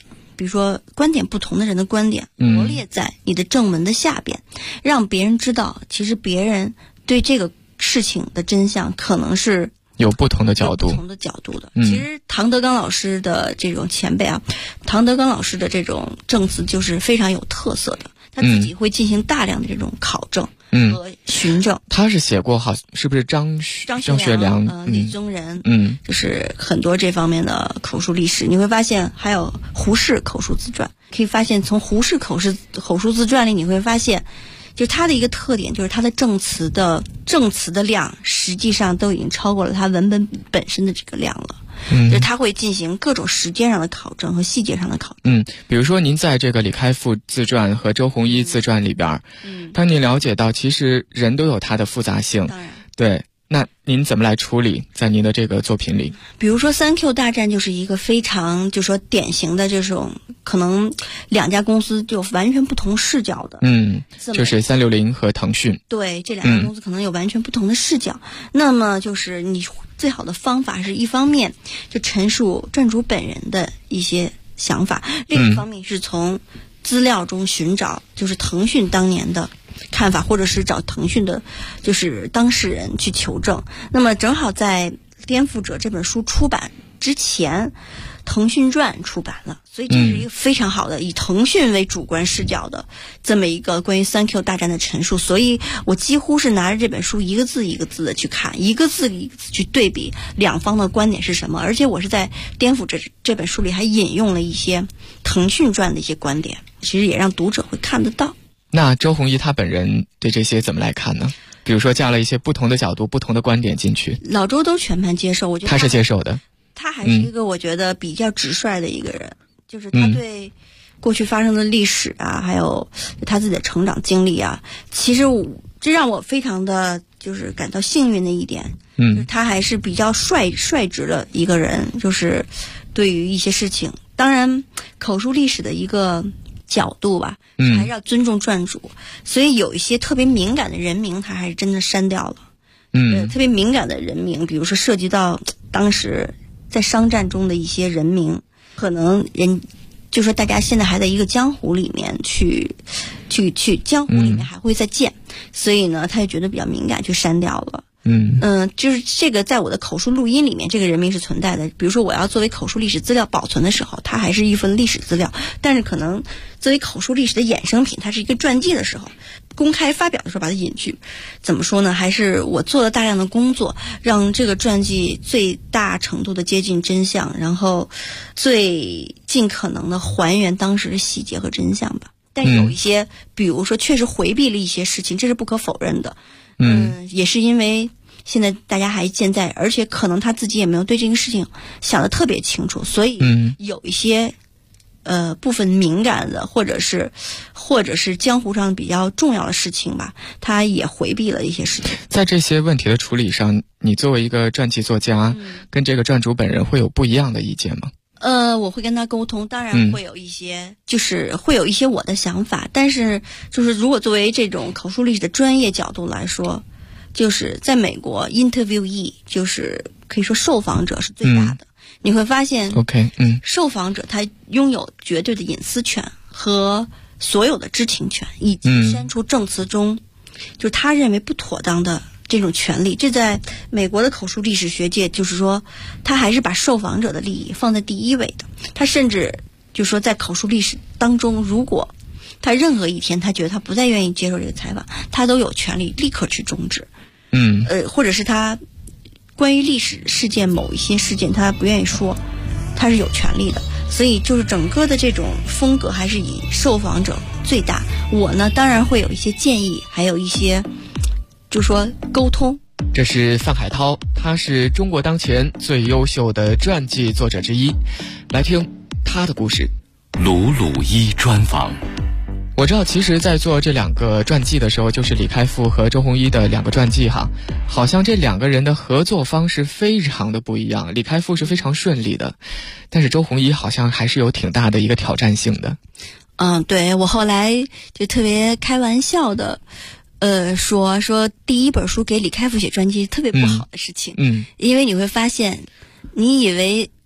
比如说观点不同的人的观点罗列在你的正文的下边，让别人知道其实别人对这个事情的真相可能是有不同的角度的。其实唐德刚老师的这种前辈啊，唐德刚老师的这种证词就是非常有特色的，他自己会进行大量的这种考证和循证。 他是写过是不是张学良、 李宗仁，就是很多这方面的口述历史。你会发现还有胡适口述自传，可以发现从胡适口述自传里你会发现，就是他的一个特点就是他的证词的量实际上都已经超过了他文本本身的这个量了。就是他会进行各种时间上的考证和细节上的考证。 比如说您在这个李开复自传和周鸿祎自传里边，当您了解到其实人都有他的复杂性， 当然对，那您怎么来处理在您的这个作品里？ 比如说3Q 大战就是一个非常就说典型的这种可能两家公司就完全不同视角的， 就是360和腾讯， 对，这两家公司可能有完全不同的视角。那么就是你最好的方法是一方面就陈述传主本人的一些想法，另一方面是从资料中寻找就是腾讯当年的看法，或者是找腾讯的就是当事人去求证。那么正好在《颠覆者》这本书出版之前，腾讯传出版了，所以这是一个非常好的以腾讯为主观视角的这么一个关于3Q 大战的陈述。所以我几乎是拿着这本书一个字一个字的去看，一个字一个字去对比两方的观点是什么。而且我是在《颠覆者》这本书里还引用了一些腾讯传的一些观点，其实也让读者会看得到。 那周鸿祎他本人对这些怎么来看呢？比如说加了一些不同的角度、不同的观点进去， 老周都全盘接受。我觉得他是接受的。 他还是一个我觉得比较直率的一个人，就是他对过去发生的历史啊，还有他自己的成长经历啊，其实这让我非常的就是感到幸运的一点，就是他还是比较率直的一个人，就是对于一些事情，当然口述历史的一个角度吧，还是要尊重传主，所以有一些特别敏感的人名他还是真的删掉了。特别敏感的人名，比如说涉及到当时在商战中的一些人名，可能就说大家现在还在一个江湖里面去江湖里面还会再见，所以呢他也觉得比较敏感，去删掉了。就是这个在我的口述录音里面这个人名是存在的，比如说我要作为口述历史资料保存的时候，它还是一份历史资料，但是可能作为口述历史的衍生品，它是一个传记的时候，公开发表的时候把它隐去，怎么说呢，还是我做了大量的工作，让这个传记最大程度的接近真相，然后最尽可能的还原当时的细节和真相吧。但有一些比如说确实回避了一些事情，这是不可否认的。也是因为现在大家还健在，而且可能他自己也没有对这个事情想得特别清楚，所以有一些部分敏感的或者是江湖上比较重要的事情吧，他也回避了一些事情。 在这些问题的处理上，你作为一个传记作家，跟这个传主本人会有不一样的意见吗？ 我会跟他沟通，当然会有一些，就是会有一些我的想法，但是就是如果作为这种口述历史的专业角度来说，就是在美国 interviewee 就是可以说受访者是最大的，你会发现受访者他拥有绝对的隐私权和所有的知情权，以及删除证词中就是他认为不妥当的这种权利。这在美国的口述历史学界，就是说他还是把受访者的利益放在第一位的。他甚至就说在口述历史当中，如果他任何一天他觉得他不再愿意接受这个采访，他都有权利立刻去终止。或者是他关于历史事件某一些事件他不愿意说，他是有权利的。所以就是整个的这种风格还是以受访者最大。我呢当然会有一些建议，还有一些就说沟通。 这是范海涛，他是中国当前最优秀的传记作者之一，来听他的故事。 鲁鲁一专访。 我知道其实在做这两个传记的时候，就是李开复和周鸿祎的两个传记哈，好像这两个人的合作方式非常的不一样。李开复是非常顺利的，但是周鸿祎好像还是有挺大的一个挑战性的。 对，我后来就特别开玩笑的说第一本书给李开复写传记特别不好的事情。因为你会发现，你以为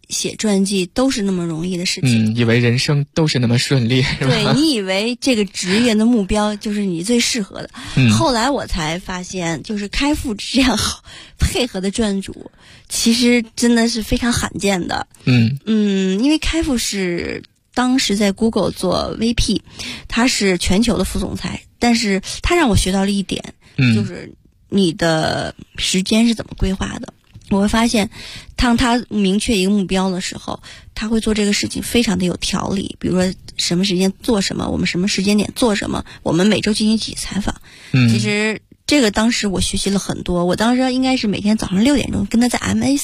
写传记都是那么容易的事情， 以为人生都是那么顺利，是吧？ 对，你以为这个职业的目标就是你最适合的，后来我才发现，就是开复这样好配合的撰主，其实真的是非常罕见的。因为开复是当时在 Google 做 VP， 他是全球的副总裁，但是他让我学到了一点，就是你的时间是怎么规划的。我会发现，当他明确一个目标的时候，他会做这个事情非常的有条理。比如说什么时间做什么，我们什么时间点做什么，我们每周进行几采访。其实这个当时我学习了很多。我当时应该是每天早上6点钟跟他在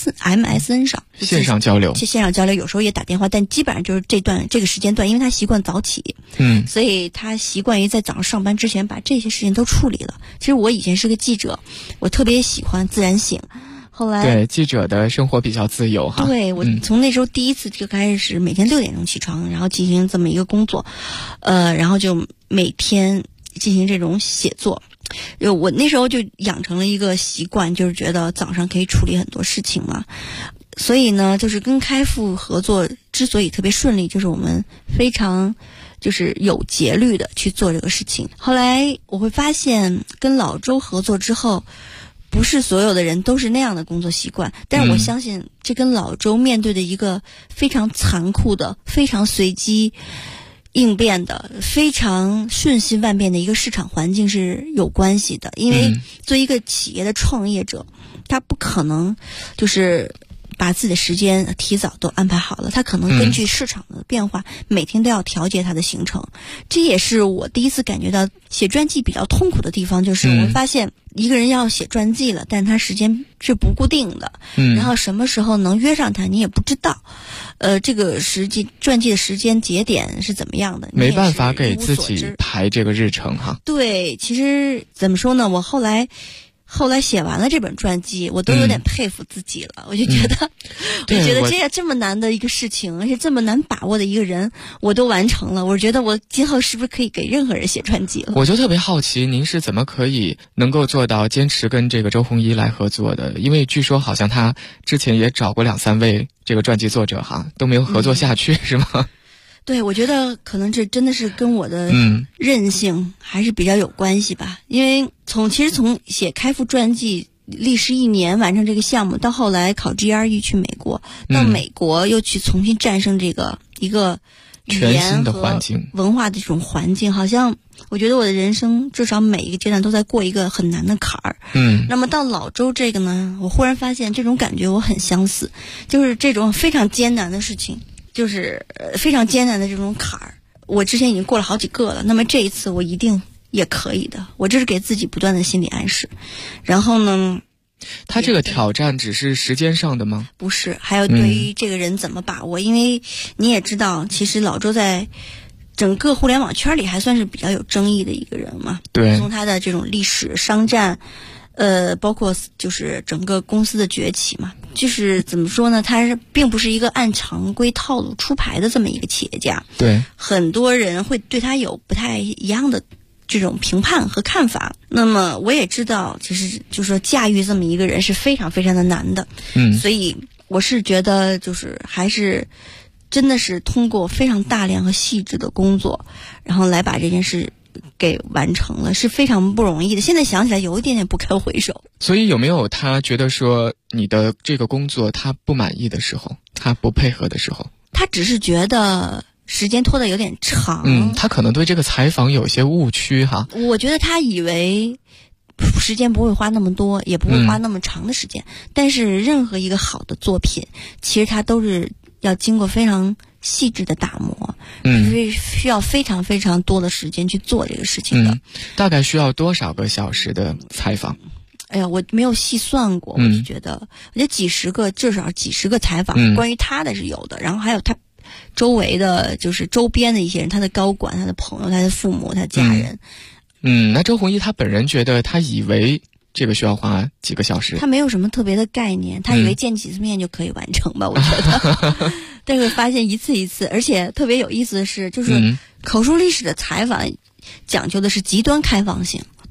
MSN 上线上交流， 有时候也打电话，但基本上就是这个时间段，因为他习惯早起，所以他习惯于在早上上班之前把这些事情都处理了。其实我以前是个记者，我特别喜欢自然醒。后来对记者的生活比较自由哈。 对，我从那时候第一次就开始每天6点钟起床，然后进行这么一个工作，然后就每天进行这种写作。我那时候就养成了一个习惯，就是觉得早上可以处理很多事情嘛。所以呢，就是跟开复合作之所以特别顺利，就是我们非常就是有节律的去做这个事情。后来我会发现，跟老周合作之后，不是所有的人都是那样的工作习惯，但是我相信这跟老周面对的一个非常残酷的、非常随机应变的、非常瞬息万变的一个市场环境是有关系的。因为作为一个企业的创业者，他不可能就是把自己的时间提早都安排好了，他可能根据市场的变化，每天都要调节他的行程。这也是我第一次感觉到写传记比较痛苦的地方，就是我发现一个人要写传记了，但他时间是不固定的，然后什么时候能约上他你也不知道，这个传记的时间节点是怎么样的， 没办法给自己排这个日程哈。 对，其实怎么说呢，我后来写完了这本传记，我都有点佩服自己了。我就觉得，这么难的一个事情，而且这么难把握的一个人，我都完成了。我觉得我今后是不是可以给任何人写传记了？ 我就特别好奇，您是怎么可以能够做到坚持跟这个周鸿祎来合作的？因为据说好像他之前也找过2-3位这个传记作者哈，都没有合作下去，是吗？ 对，我觉得可能这真的是跟我的韧性还是比较有关系吧。因为从写开复传记历时1年完成这个项目，到后来考 GRE 去美国，到美国又去重新战胜这个一个语言和文化的这种环境，好像我觉得我的人生至少每一个阶段都在过一个很难的坎儿。那么到老周这个呢，我忽然发现这种感觉我很相似，就是这种非常艰难的事情，就是非常艰难的这种坎儿，我之前已经过了好几个了，那么这一次我一定也可以的。我这是给自己不断的心理暗示。然后呢， 他这个挑战只是时间上的吗？ 不是，还有对于这个人怎么把握。因为你也知道，其实老周在整个互联网圈里还算是比较有争议的一个人嘛。 对， 从他的这种历史商战，包括就是整个公司的崛起嘛，就是怎么说呢，他并不是一个按常规套路出牌的这么一个企业家。 对， 很多人会对他有不太一样的这种评判和看法。那么我也知道，其实就是说驾驭这么一个人是非常非常的难的。所以我是觉得就是还是真的是通过非常大量和细致的工作，然后来把这件事给完成了，是非常不容易的。现在想起来有一点点不堪回首。 所以有没有他觉得说你的这个工作他不满意的时候，他不配合的时候？ 他只是觉得时间拖得有点长。 他可能对这个采访有些误区哈。 我觉得他以为时间不会花那么多，也不会花那么长的时间。但是任何一个好的作品，其实它都是要经过非常细致的打磨，需要非常非常多的时间去做这个事情的。 大概需要多少个小时的采访？ 哎呀，我没有细算过，我就觉得，至少几十个采访，关于他的是有的，然后还有他周围的就是周边的一些人，他的高管、他的朋友、他的父母、他家人。 那周鸿祎他本人觉得，他以为这个需要花几个小时？ 他没有什么特别的概念，他以为见几次面就可以完成吧，我觉得。但是发现一次一次，而且特别有意思的是，就是口述历史的采访讲究的是极端开放性。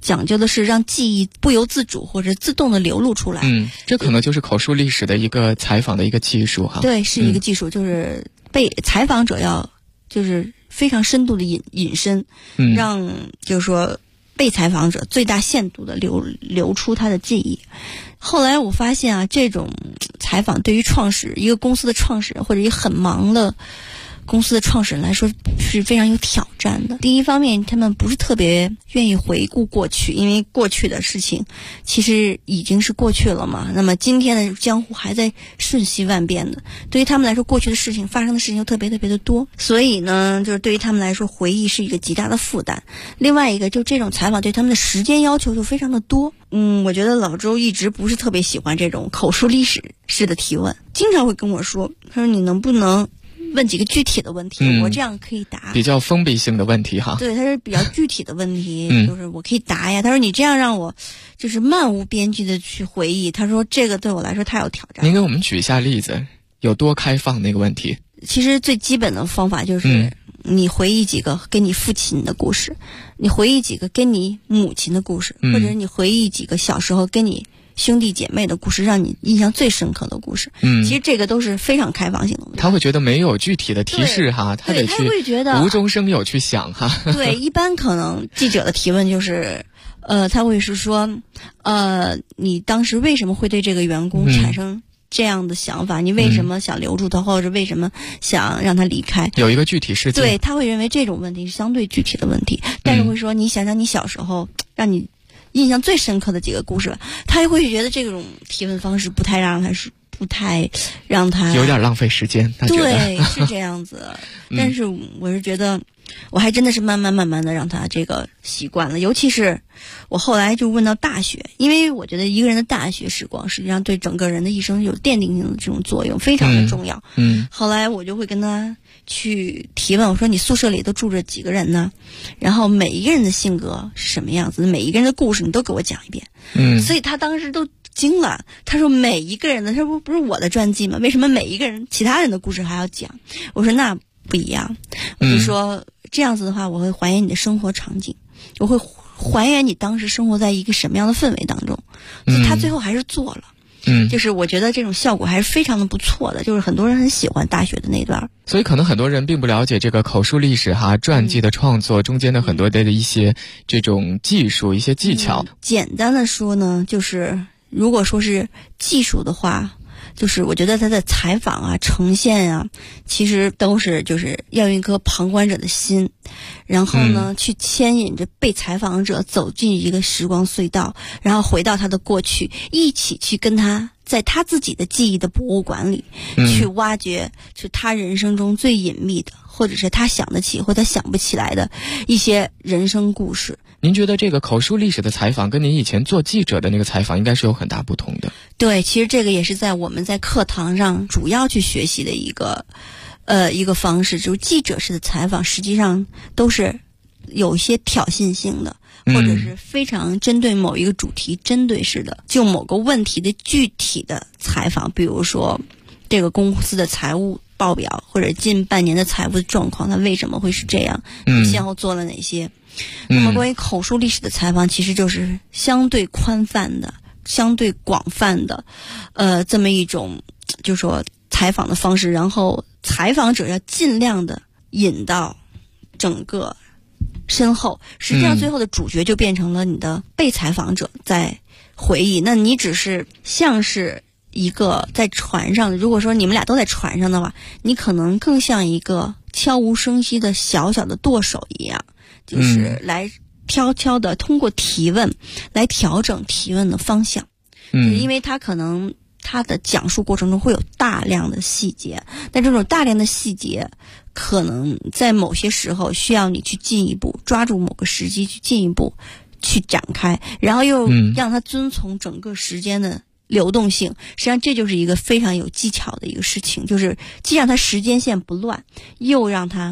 讲究的是让记忆不由自主或者自动的流露出来。 这可能就是口述历史的一个采访的一个技术哈。 对，是一个技术，就是被采访者要就是非常深度的引申，让就是说被采访者最大限度的流出他的记忆。后来我发现啊，这种采访对于一个公司的创始人或者一个很忙的公司的创始人来说是非常有挑战的。第一方面，他们不是特别愿意回顾过去，因为过去的事情其实已经是过去了嘛。那么今天的江湖还在瞬息万变的，对于他们来说，过去的事情发生的事情又特别特别的多，所以呢，就是对于他们来说，回忆是一个极大的负担。另外一个，就这种采访对他们的时间要求就非常的多。我觉得老周一直不是特别喜欢这种口述历史式的提问，经常会跟我说，他说你能不能问几个具体的问题，我这样可以答。 比较封闭性的问题哈。 对，他是比较具体的问题，就是我可以答呀。他说你这样让我就是漫无边际的去回忆，他说这个对我来说太有挑战。 您给我们举一下例子，有多开放那个问题？ 其实最基本的方法就是你回忆几个跟你父亲的故事，你回忆几个跟你母亲的故事，或者你回忆几个小时候跟你兄弟姐妹的故事，让你印象最深刻的故事。其实这个都是非常开放性的问题。 他会觉得没有具体的提示哈，他得去无中生有去想哈。 对，一般可能记者的提问就是他会是说你当时为什么会对这个员工产生这样的想法，你为什么想留住他，或者为什么想让他离开， 有一个具体事件。 对，他会认为这种问题是相对具体的问题，但是会说你想想你小时候让你印象最深刻的几个故事吧，他也会觉得这种提问方式不太让他有点浪费时间。 对，是这样子。但是我是觉得我还真的是慢慢的让他这个习惯了，尤其是我后来就问到大学，因为我觉得一个人的大学时光实际上对整个人的一生有奠定性的这种作用，非常的重要。后来我就会跟他去提问，我说你宿舍里都住着几个人呢？然后每一个人的性格是什么样子，每一个人的故事你都给我讲一遍。所以他当时都惊了，他说每一个人的，他说不是我的传记吗？为什么每一个人其他人的故事还要讲？我说那不一样，我就说这样子的话，我会还原你的生活场景，我会还原你当时生活在一个什么样的氛围当中。所以他最后还是做了。就是我觉得这种效果还是非常的不错的，就是很多人很喜欢大学的那段。 所以可能很多人并不了解这个口述历史哈，传记的创作中间的很多的一些这种技术、一些技巧。 简单的说呢，就是如果说是技术的话，就是我觉得他的采访啊、呈现啊，其实都是就是要用一颗旁观者的心，然后呢，去牵引着被采访者走进一个时光隧道，然后回到他的过去，一起去跟他在他自己的记忆的博物馆里，去挖掘就他人生中最隐秘的，或者是他想得起或他想不起来的一些人生故事。 您觉得这个口述历史的采访跟您以前做记者的那个采访应该是有很大不同的？ 对，其实这个也是在我们在课堂上主要去学习的一个方式，就是记者式的采访实际上都是有一些挑衅性的，或者是非常针对某一个主题针对式的，就某个问题的具体的采访，比如说这个公司的财务报表或者近半年的财务状况，它为什么会是这样，先后做了哪些。那么关于口述历史的采访，其实就是相对宽泛的、相对广泛的这么一种就是说采访的方式，然后采访者要尽量的引到整个身后，实际上最后的主角就变成了你的被采访者在回忆，那你只是像是一个在船上，如果说你们俩都在船上的话，你可能更像一个悄无声息的小小的舵手一样，就是来悄悄的通过提问来调整提问的方向。因为他可能他的讲述过程中会有大量的细节，但这种大量的细节可能在某些时候需要你去进一步抓住某个时机去进一步去展开，然后又让他遵从整个时间的流动性。实际上这就是一个非常有技巧的一个事情，就是既让他时间线不乱，又让他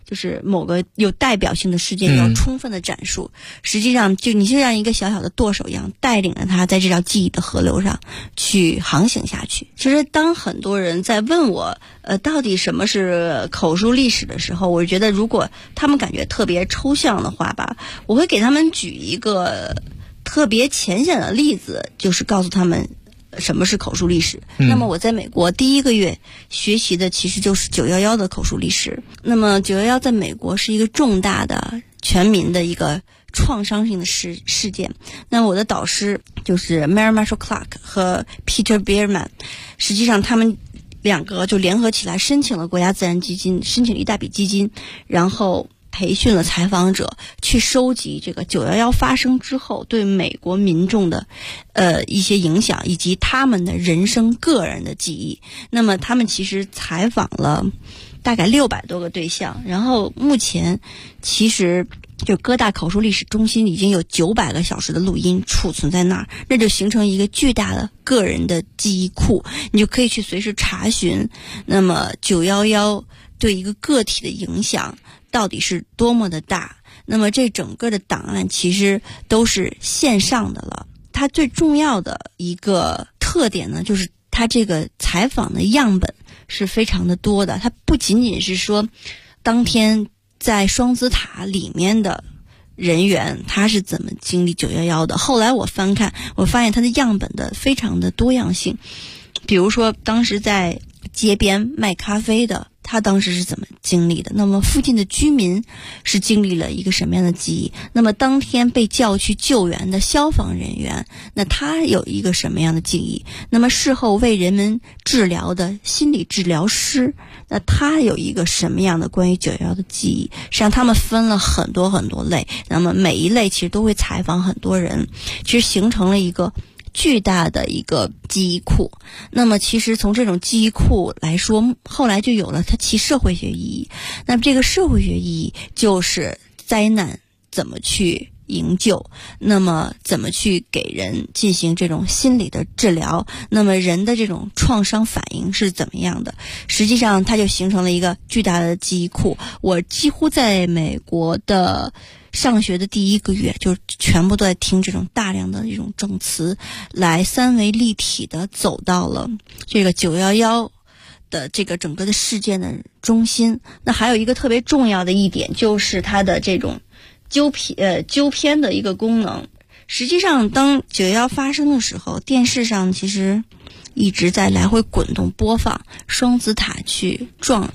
就是某个有代表性的事件要充分的阐述，实际上就你就像一个小小的舵手一样，带领着他在这条记忆的河流上去航行下去。其实当很多人在问我到底什么是口述历史的时候，我觉得如果他们感觉特别抽象的话吧，我会给他们举一个特别浅显的例子，就是告诉他们什么是口述历史。那么我在美国第1个月学习的其实就是911的口述历史。那么911在美国是一个重大的全民的一个创伤性的事件。那么我的导师就是 Mary Marshall Clark 和 Peter Bierman， 实际上他们2个就联合起来申请了国家自然基金，申请了一大笔基金，然后培训了采访者去收集这个911发生之后对美国民众的一些影响，以及他们的人生个人的记忆。那么他们其实采访了大概600多个对象，然后目前其实就哥大口述历史中心已经有900个小时的录音储存在那儿，那就形成一个巨大的个人的记忆库，你就可以去随时查询那么911对一个个体的影响到底是多么的大。那么这整个的档案其实都是线上的了。它最重要的一个特点呢，就是它这个采访的样本是非常的多的。它不仅仅是说当天在双子塔里面的人员他是怎么经历911的，后来我翻看，我发现它的样本的非常的多样性。比如说当时在街边卖咖啡的，他当时是怎么经历的，那么附近的居民是经历了一个什么样的记忆，那么当天被叫去救援的消防人员，那他有一个什么样的记忆，那么事后为人们治疗的心理治疗师，那他有一个什么样的关于911的记忆。实际上他们分了很多很多类，那么每一类其实都会采访很多人，其实形成了一个巨大的一个记忆库。那么其实从这种记忆库来说，后来就有了它其社会学意义。那么这个社会学意义就是灾难怎么去营救，那么怎么去给人进行这种心理的治疗，那么人的这种创伤反应是怎么样的。实际上它就形成了一个巨大的记忆库。我几乎在美国的上学的第1个月就全部都在听这种大量的这种证词，来3维立体的走到了这个911的这个整个的事件的中心。那还有一个特别重要的一点，就是它的这种纠偏的一个功能。实际上当911发生的时候，电视上其实一直在来回滚动播放双子塔去撞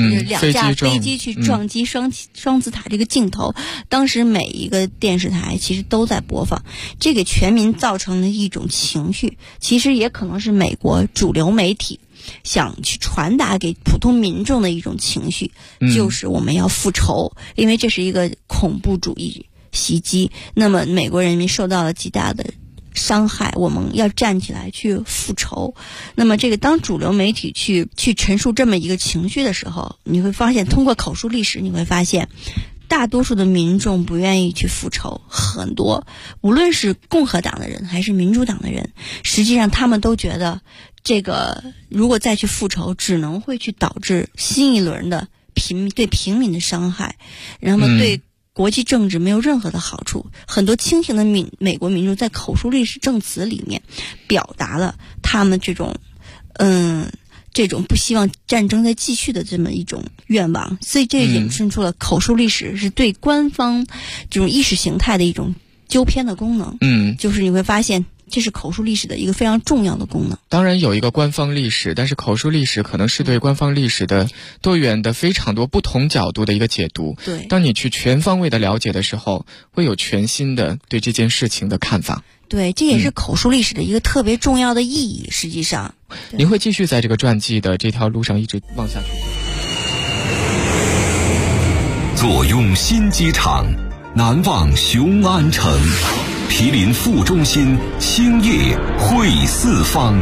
2架飞机去撞击双子塔这个镜头。当时每一个电视台其实都在播放，这给全民造成了一种情绪，其实也可能是美国主流媒体想去传达给普通民众的一种情绪，就是我们要复仇，因为这是一个恐怖主义袭击，那么美国人民受到了极大的伤害，我们要站起来去复仇。那么这个当主流媒体去陈述这么一个情绪的时候，你会发现通过口述历史，你会发现大多数的民众不愿意去复仇，很多无论是共和党的人还是民主党的人，实际上他们都觉得这个如果再去复仇，只能会去导致新一轮的对平民的伤害，然后对国际政治没有任何的好处。很多清醒的美国民众在口述历史证词里面表达了他们这种不希望战争再继续的这么一种愿望。所以这引申出了口述历史是对官方这种意识形态的一种纠偏的功能。就是你会发现这是口述历史的一个非常重要的功能。 当然有一个官方历史，但是口述历史可能是对官方历史的多元的非常多不同角度的一个解读。 对， 当你去全方位的了解的时候，会有全新的对这件事情的看法。 对，这也是口述历史的一个特别重要的意义。实际上您会继续在这个传记的这条路上一直往下去。 坐拥新机场，难忘雄安城，毗邻副中心，兴业汇四方。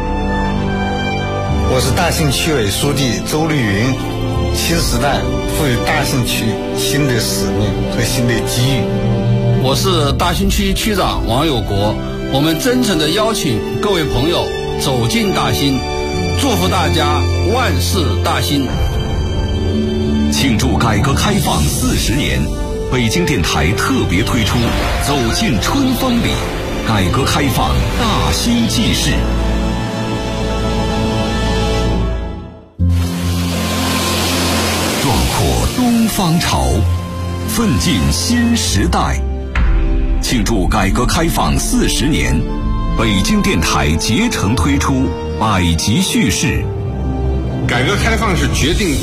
我是大兴区委书记周绿云。新时代赋予大兴区新的使命和新的机遇。 我是大兴区区长王有国。我们真诚地邀请各位朋友走进大兴，祝福大家万事大兴。 庆祝改革开放40年，北京电台特别推出《走进春风里》，改革开放大兴纪事。壮阔东方潮，奋进新时代。庆祝改革开放40年，北京电台竭诚推出百集叙事。 改革开放是决定